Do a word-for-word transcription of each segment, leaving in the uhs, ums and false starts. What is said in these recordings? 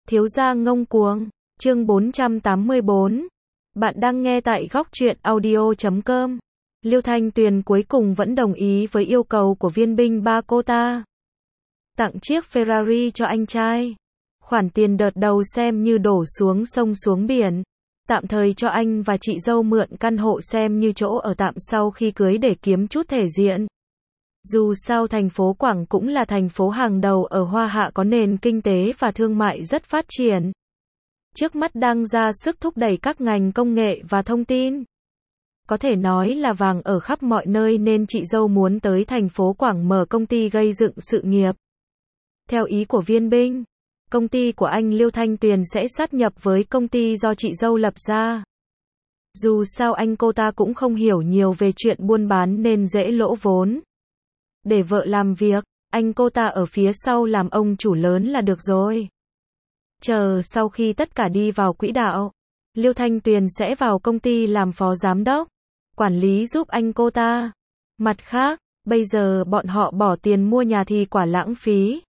Thiếu gia ngông cuồng, chương bốn trăm tám mươi bốn. Bạn đang nghe tại góc truyện audio chấm com. Liêu Thanh Tuyền cuối cùng vẫn đồng ý với yêu cầu của viên binh ba cô ta. Tặng chiếc Ferrari cho anh trai. Khoản tiền đợt đầu xem như đổ xuống sông xuống biển. Tạm thời cho anh và chị dâu mượn căn hộ xem như chỗ ở tạm sau khi cưới để kiếm chút thể diện. Dù sao thành phố Quảng cũng là thành phố hàng đầu ở Hoa Hạ, có nền kinh tế và thương mại rất phát triển. Trước mắt đang ra sức thúc đẩy các ngành công nghệ và thông tin. Có thể nói là vàng ở khắp mọi nơi nên chị dâu muốn tới thành phố Quảng mở công ty gây dựng sự nghiệp. Theo ý của viên binh, công ty của anh Liêu Thanh Tuyền sẽ sát nhập với công ty do chị dâu lập ra. Dù sao anh cô ta cũng không hiểu nhiều về chuyện buôn bán nên dễ lỗ vốn. Để vợ làm việc, anh cô ta ở phía sau làm ông chủ lớn là được rồi. Chờ sau khi tất cả đi vào quỹ đạo, Liêu Thanh Tuyền sẽ vào công ty làm phó giám đốc, quản lý giúp anh cô ta. Mặt khác, bây giờ bọn họ bỏ tiền mua nhà thì quả lãng phí.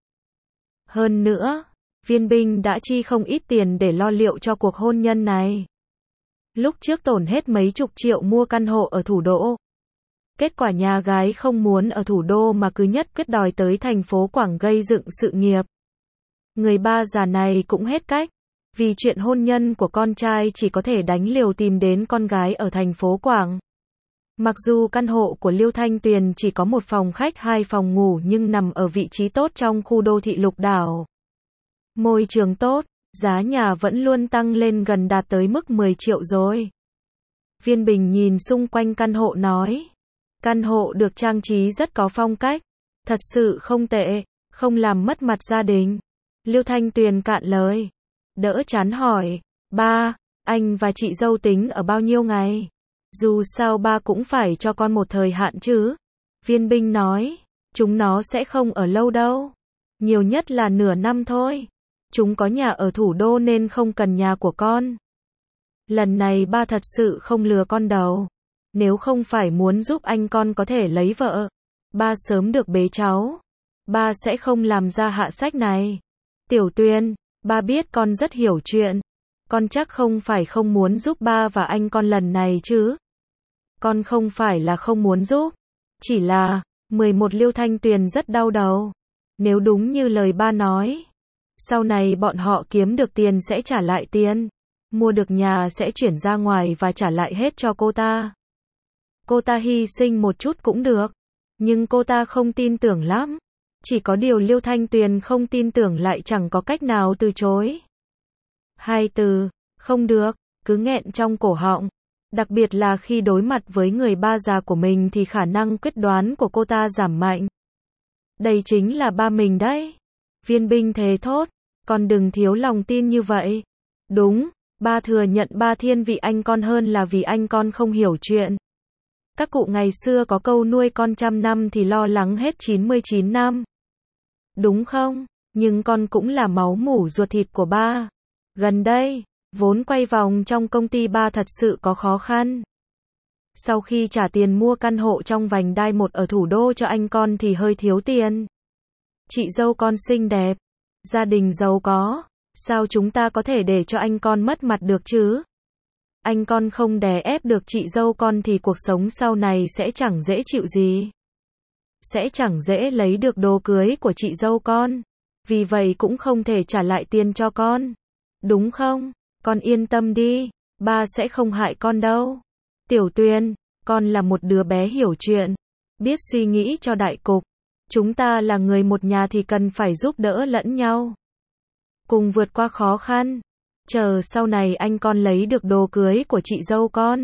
Hơn nữa, viên binh đã chi không ít tiền để lo liệu cho cuộc hôn nhân này. Lúc trước tổn hết mấy chục triệu mua căn hộ ở thủ đô. Kết quả nhà gái không muốn ở thủ đô mà cứ nhất quyết đòi tới thành phố Quảng gây dựng sự nghiệp. Người ba già này cũng hết cách. Vì chuyện hôn nhân của con trai chỉ có thể đánh liều tìm đến con gái ở thành phố Quảng. Mặc dù căn hộ của Liêu Thanh Tuyền chỉ có một phòng khách hai phòng ngủ nhưng nằm ở vị trí tốt trong khu đô thị Lục Đảo. Môi trường tốt, giá nhà vẫn luôn tăng lên gần đạt tới mức mười triệu rồi. Viên Bình nhìn xung quanh căn hộ nói. Căn hộ được trang trí rất có phong cách. Thật sự không tệ, không làm mất mặt gia đình. Liêu Thanh Tuyền cạn lời. Đỡ chán hỏi. Ba, anh và chị dâu tính ở bao nhiêu ngày? Dù sao ba cũng phải cho con một thời hạn chứ. Viên binh nói. Chúng nó sẽ không ở lâu đâu. Nhiều nhất là nửa năm thôi. Chúng có nhà ở thủ đô nên không cần nhà của con. Lần này ba thật sự không lừa con đâu. Nếu không phải muốn giúp anh con có thể lấy vợ, ba sớm được bế cháu. Ba sẽ không làm ra hạ sách này. Tiểu Tuyền, ba biết con rất hiểu chuyện. Con chắc không phải không muốn giúp ba và anh con lần này chứ. Con không phải là không muốn giúp. Chỉ là, mười một Liêu Thanh Tuyền rất đau đầu. Nếu đúng như lời ba nói, sau này bọn họ kiếm được tiền sẽ trả lại tiền. Mua được nhà sẽ chuyển ra ngoài và trả lại hết cho cô ta. Cô ta hy sinh một chút cũng được. Nhưng cô ta không tin tưởng lắm. Chỉ có điều Liêu Thanh Tuyền không tin tưởng lại chẳng có cách nào từ chối. Hai từ, không được, cứ nghẹn trong cổ họng. Đặc biệt là khi đối mặt với người ba già của mình thì khả năng quyết đoán của cô ta giảm mạnh. Đây chính là ba mình đấy. Viên binh thề thốt, con đừng thiếu lòng tin như vậy. Đúng, ba thừa nhận ba thiên vị anh con hơn là vì anh con không hiểu chuyện. Các cụ ngày xưa có câu nuôi con trăm năm thì lo lắng hết chín mươi chín năm. Đúng không? Nhưng con cũng là máu mủ ruột thịt của ba. Gần đây, vốn quay vòng trong công ty ba thật sự có khó khăn. Sau khi trả tiền mua căn hộ trong vành đai một ở thủ đô cho anh con thì hơi thiếu tiền. Chị dâu con xinh đẹp, gia đình giàu có, sao chúng ta có thể để cho anh con mất mặt được chứ? Anh con không đè ép được chị dâu con thì cuộc sống sau này sẽ chẳng dễ chịu gì. Sẽ chẳng dễ lấy được đồ cưới của chị dâu con. Vì vậy cũng không thể trả lại tiền cho con. Đúng không? Con yên tâm đi, ba sẽ không hại con đâu. Tiểu Tuyền, con là một đứa bé hiểu chuyện, biết suy nghĩ cho đại cục. Chúng ta là người một nhà thì cần phải giúp đỡ lẫn nhau. Cùng vượt qua khó khăn. Chờ sau này anh con lấy được đồ cưới của chị dâu con.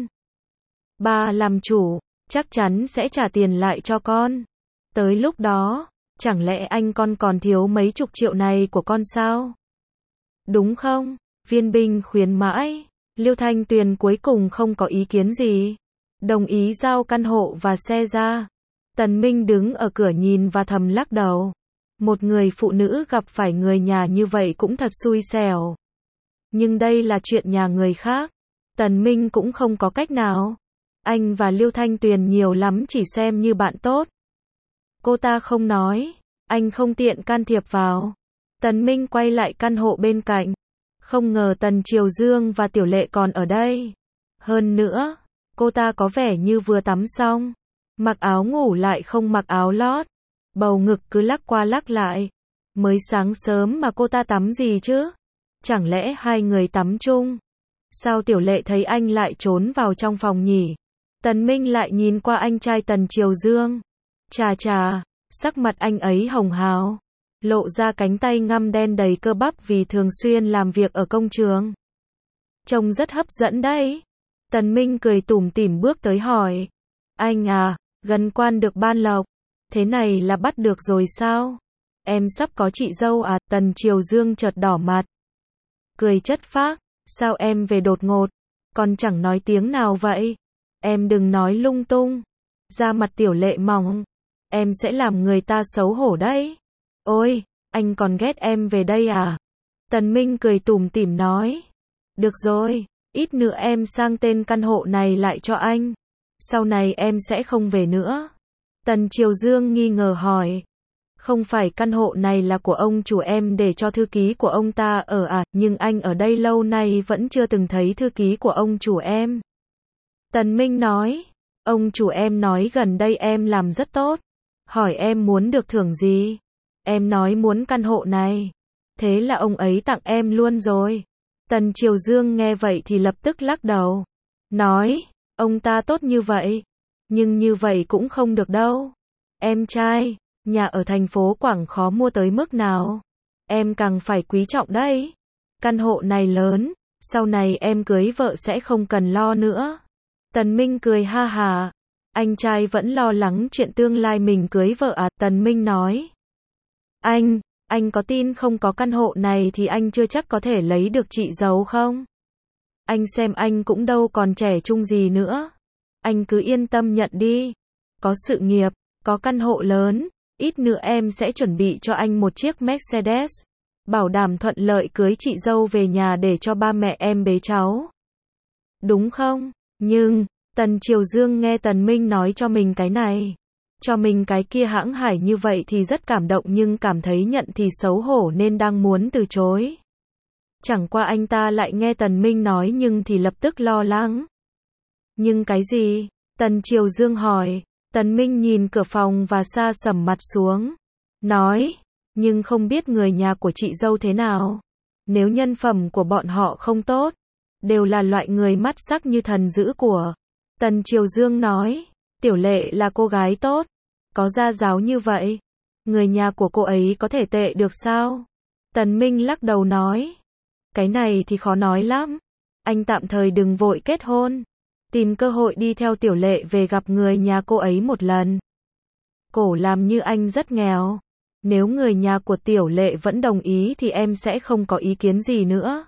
Ba làm chủ, chắc chắn sẽ trả tiền lại cho con. Tới lúc đó, chẳng lẽ anh con còn thiếu mấy chục triệu này của con sao? Đúng không? Viên binh khuyến mãi. Liêu Thanh Tuyền cuối cùng không có ý kiến gì. Đồng ý giao căn hộ và xe ra. Tần Minh đứng ở cửa nhìn và thầm lắc đầu. Một người phụ nữ gặp phải người nhà như vậy cũng thật xui xẻo. Nhưng đây là chuyện nhà người khác. Tần Minh cũng không có cách nào. Anh và Liêu Thanh Tuyền nhiều lắm chỉ xem như bạn tốt. Cô ta không nói. Anh không tiện can thiệp vào. Tần Minh quay lại căn hộ bên cạnh. Không ngờ Tần Triều Dương và Tiểu Lệ còn ở đây. Hơn nữa, cô ta có vẻ như vừa tắm xong. Mặc áo ngủ lại không mặc áo lót. Bầu ngực cứ lắc qua lắc lại. Mới sáng sớm mà cô ta tắm gì chứ? Chẳng lẽ hai người tắm chung? Sao Tiểu Lệ thấy anh lại trốn vào trong phòng nhỉ? Tần Minh lại nhìn qua anh trai Tần Triều Dương. Chà chà, sắc mặt anh ấy hồng hào. Lộ ra cánh tay ngăm đen đầy cơ bắp vì thường xuyên làm việc ở công trường. Trông rất hấp dẫn đấy. Tần Minh cười tủm tỉm bước tới hỏi. Anh à, gần quan được ban lộc. Thế này là bắt được rồi sao? Em sắp có chị dâu à? Tần Triều Dương chợt đỏ mặt. Cười chất phác. Sao em về đột ngột? Còn chẳng nói tiếng nào vậy? Em đừng nói lung tung. Da mặt Tiểu Lệ mỏng. Em sẽ làm người ta xấu hổ đấy. Ôi, anh còn ghét em về đây à? Tần Minh cười tủm tỉm nói. Được rồi, ít nữa em sang tên căn hộ này lại cho anh. Sau này em sẽ không về nữa. Tần Triều Dương nghi ngờ hỏi. Không phải căn hộ này là của ông chủ em để cho thư ký của ông ta ở à, nhưng anh ở đây lâu nay vẫn chưa từng thấy thư ký của ông chủ em. Tần Minh nói. Ông chủ em nói gần đây em làm rất tốt. Hỏi em muốn được thưởng gì? Em nói muốn căn hộ này. Thế là ông ấy tặng em luôn rồi. Tần Triều Dương nghe vậy thì lập tức lắc đầu. Nói, ông ta tốt như vậy. Nhưng như vậy cũng không được đâu. Em trai, nhà ở thành phố Quảng khó mua tới mức nào. Em càng phải quý trọng đấy. Căn hộ này lớn, sau này em cưới vợ sẽ không cần lo nữa. Tần Minh cười ha hà. Anh trai vẫn lo lắng chuyện tương lai mình cưới vợ à? Tần Minh nói. Anh, anh có tin không có căn hộ này thì anh chưa chắc có thể lấy được chị dâu không? Anh xem anh cũng đâu còn trẻ trung gì nữa. Anh cứ yên tâm nhận đi. Có sự nghiệp, có căn hộ lớn, ít nữa em sẽ chuẩn bị cho anh một chiếc Mercedes. Bảo đảm thuận lợi cưới chị dâu về nhà để cho ba mẹ em bế cháu. Đúng không? Nhưng, Tần Triều Dương nghe Tần Minh nói cho mình cái này. Cho mình cái kia hãng hải như vậy thì rất cảm động nhưng cảm thấy nhận thì xấu hổ nên đang muốn từ chối. Chẳng qua anh ta lại nghe Tần Minh nói nhưng thì lập tức lo lắng. Nhưng cái gì? Tần Triều Dương hỏi. Tần Minh nhìn cửa phòng và sa sầm mặt xuống. Nói, nhưng không biết người nhà của chị dâu thế nào. Nếu nhân phẩm của bọn họ không tốt, đều là loại người mắt sắc như thần dữ của. Tần Triều Dương nói. Tiểu Lệ là cô gái tốt, có gia giáo như vậy. Người nhà của cô ấy có thể tệ được sao? Tần Minh lắc đầu nói. Cái này thì khó nói lắm. Anh tạm thời đừng vội kết hôn. Tìm cơ hội đi theo Tiểu Lệ về gặp người nhà cô ấy một lần. Cổ làm như anh rất nghèo. Nếu người nhà của Tiểu Lệ vẫn đồng ý thì em sẽ không có ý kiến gì nữa.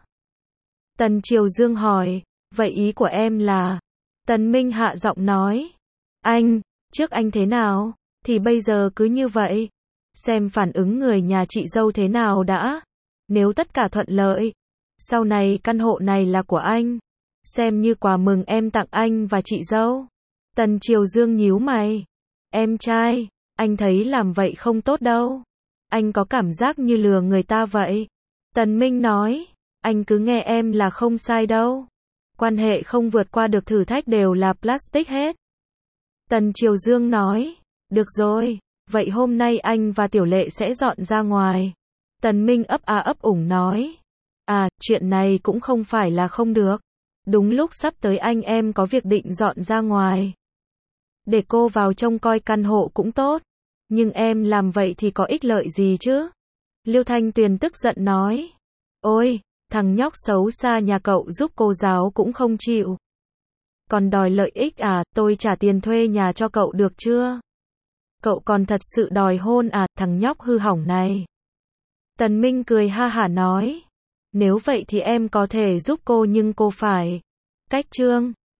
Tần Triều Dương hỏi. Vậy ý của em là? Tần Minh hạ giọng nói. Anh, trước anh thế nào, thì bây giờ cứ như vậy. Xem phản ứng người nhà chị dâu thế nào đã. Nếu tất cả thuận lợi, sau này căn hộ này là của anh. Xem như quà mừng em tặng anh và chị dâu. Tần Triều Dương nhíu mày. Em trai, anh thấy làm vậy không tốt đâu. Anh có cảm giác như lừa người ta vậy. Tần Minh nói. Anh cứ nghe em là không sai đâu. Quan hệ không vượt qua được thử thách đều là plastic hết. Tần Triều Dương nói. Được rồi, vậy hôm nay anh và Tiểu Lệ sẽ dọn ra ngoài. Tần Minh ấp a ấp ủng nói. À, chuyện này cũng không phải là không được. Đúng lúc sắp tới anh em có việc định dọn ra ngoài. Để cô vào trông coi căn hộ cũng tốt. Nhưng em làm vậy thì có ích lợi gì chứ? Liêu Thanh Tuyền tức giận nói. Ôi, thằng nhóc xấu xa nhà cậu giúp cô giáo cũng không chịu. Còn đòi lợi ích à? Tôi trả tiền thuê nhà cho cậu được chưa? Cậu còn thật sự đòi hôn à? Thằng nhóc hư hỏng này. Tần Minh cười ha hả nói. Nếu vậy thì em có thể giúp cô nhưng cô phải cách chương.